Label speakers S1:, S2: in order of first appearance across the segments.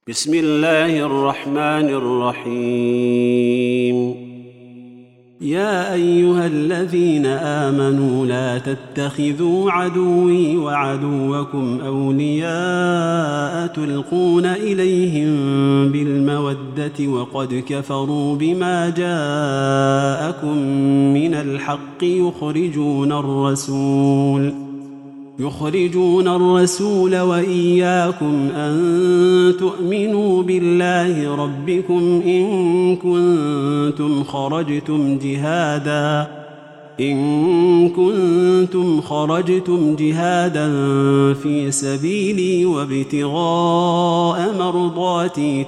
S1: بسم الله الرحمن الرحيم. يا أيها الذين آمنوا لا تتخذوا عدوي وعدوكم أولياء تلقون إليهم بالمودة وقد كفروا بما جاءكم من الحق يخرجون الرسول وإياكم أن تؤمنوا بالله ربكم إن كنتم خرجتم جهادا في سبيلي وابتغاء مرضاتي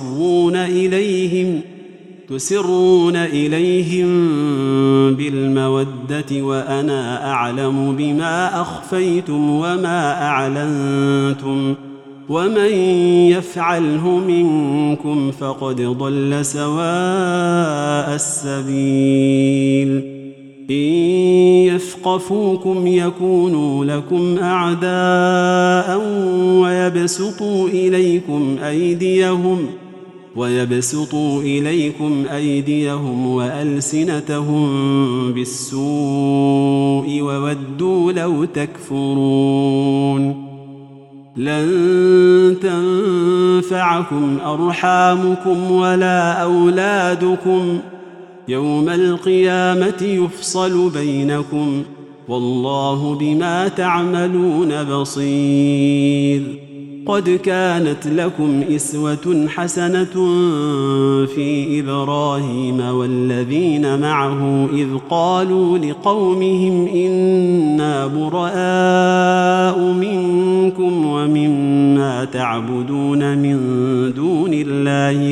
S1: تسرون إليهم بالمودة وأنا أعلم بما أخفيتم وما أعلنتم ومن يفعله منكم فقد ضل سواء السبيل. إن يثقفوكم يكونوا لكم أعداء ويبسطوا إليكم أيديهم وألسنتهم بالسوء وودوا لو تكفرون. لن تنفعكم أرحامكم ولا أولادكم يوم القيامة يفصل بينكم والله بما تعملون بصير. قد كانت لكم إسوة حسنة في إبراهيم والذين معه إذ قالوا لقومهم إنا براء منكم ومما تعبدون من دون الله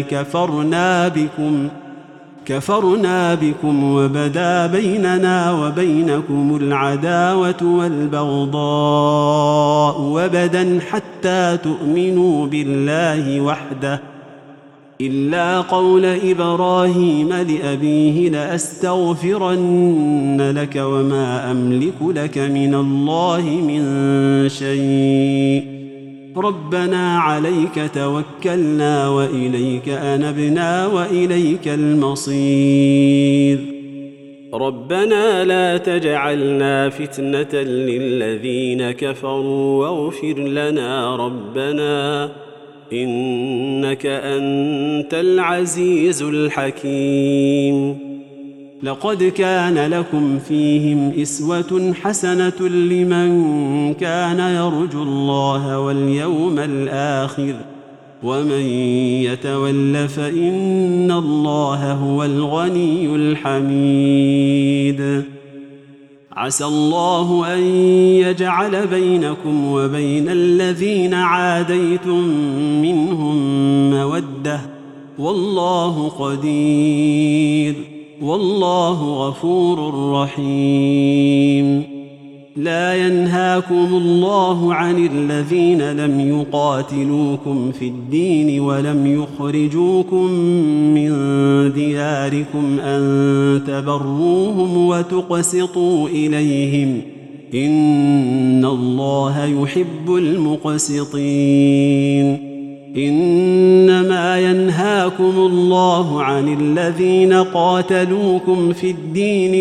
S1: كفرنا بكم وبدا بيننا وبينكم العداوة والبغضاء وبدا حتى تؤمنوا بالله وحده إلا قول إبراهيم لأبيه لأستغفرن لك وما أملك لك من الله من شيء ربنا عليك توكلنا وإليك أنبنا وإليك المصير. ربنا لا تجعلنا فتنة للذين كفروا واغفر لنا ربنا إنك أنت العزيز الحكيم. لقد كان لكم فيهم إسوة حسنة لمن كان يرجو الله واليوم الآخر ومن يتول فإن الله هو الغني الحميد. عسى الله أن يجعل بينكم وبين الذين عاديتم منهم مودة والله قدير والله غفور رحيم. لا ينهاكم الله عن الذين لم يقاتلوكم في الدين ولم يخرجوكم من دياركم أن تبروهم وتقسطوا إليهم إن الله يحب المقسطين. إنما ينهاكم الله عن الذين قاتلوكم في الدين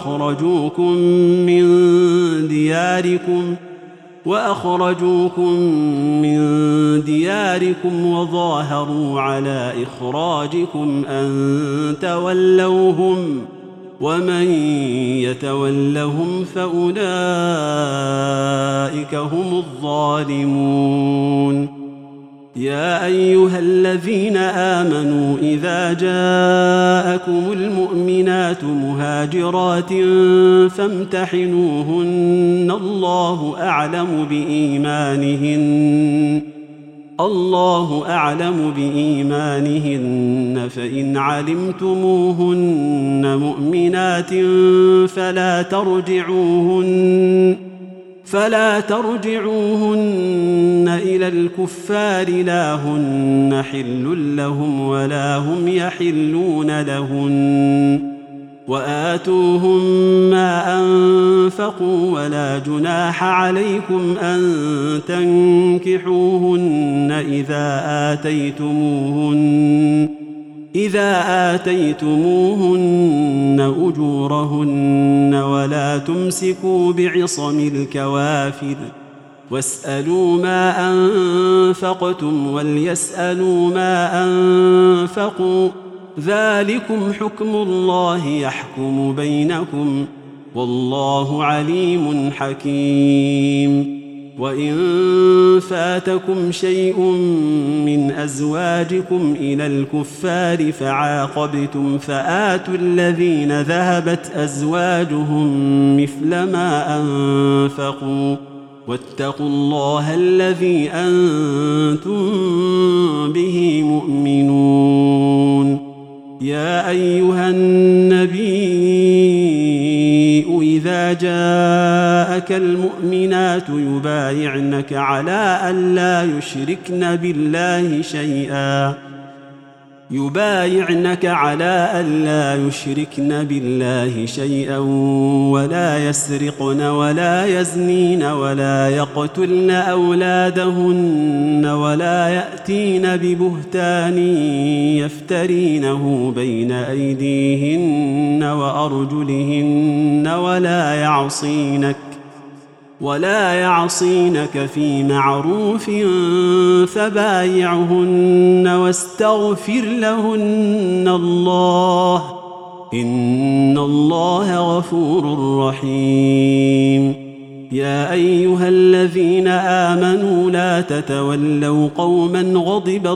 S1: وأخرجوكم من دياركم وظاهروا على إخراجكم أن تولوهم ومن يتولهم فأولئك هم الظالمون. يا أيها الذين آمنوا إذا جاءكم المؤمنات مهاجرات فامتحنوهن الله أعلم بإيمانهن فإن علمتموهن مؤمنات فلا ترجعوهن إلى الكفار لا هن حل لهم ولا هم يحلون لهن وآتوهم ما أنفقوا ولا جناح عليكم أن تنكحوهن إذا آتيتموهن أجورهن ولا تمسكوا بعصم الكوافر واسألوا ما أنفقتم وليسألوا ما أنفقوا ذلكم حكم الله يحكم بينكم والله عليم حكيم وإن فاتكم شيء من أزواجكم إلى الكفار فعاقبتم فآتوا الذين ذهبت أزواجهم مثل ما أنفقوا واتقوا الله الذي أنتم به مؤمنون يا أيها النبي إذا جاءك المؤمنات يبايعنك على أن لا يشركن بالله شيئا ولا يسرقن ولا يزنين ولا يقتلن أولادهن ولا يأتين ببهتان يفترينه بين أيديهن وأرجلهن ولا يعصينك في معروف فبايعهن واستغفر لهن الله إن الله غفور رحيم يا أيها الذين آمنوا لا تتولوا قوما غضب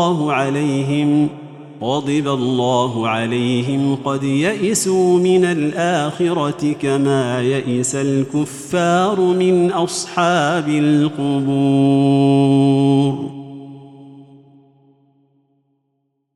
S1: الله عليهم قد يئسوا من الآخرة كما يئس الكفار من أصحاب القبور.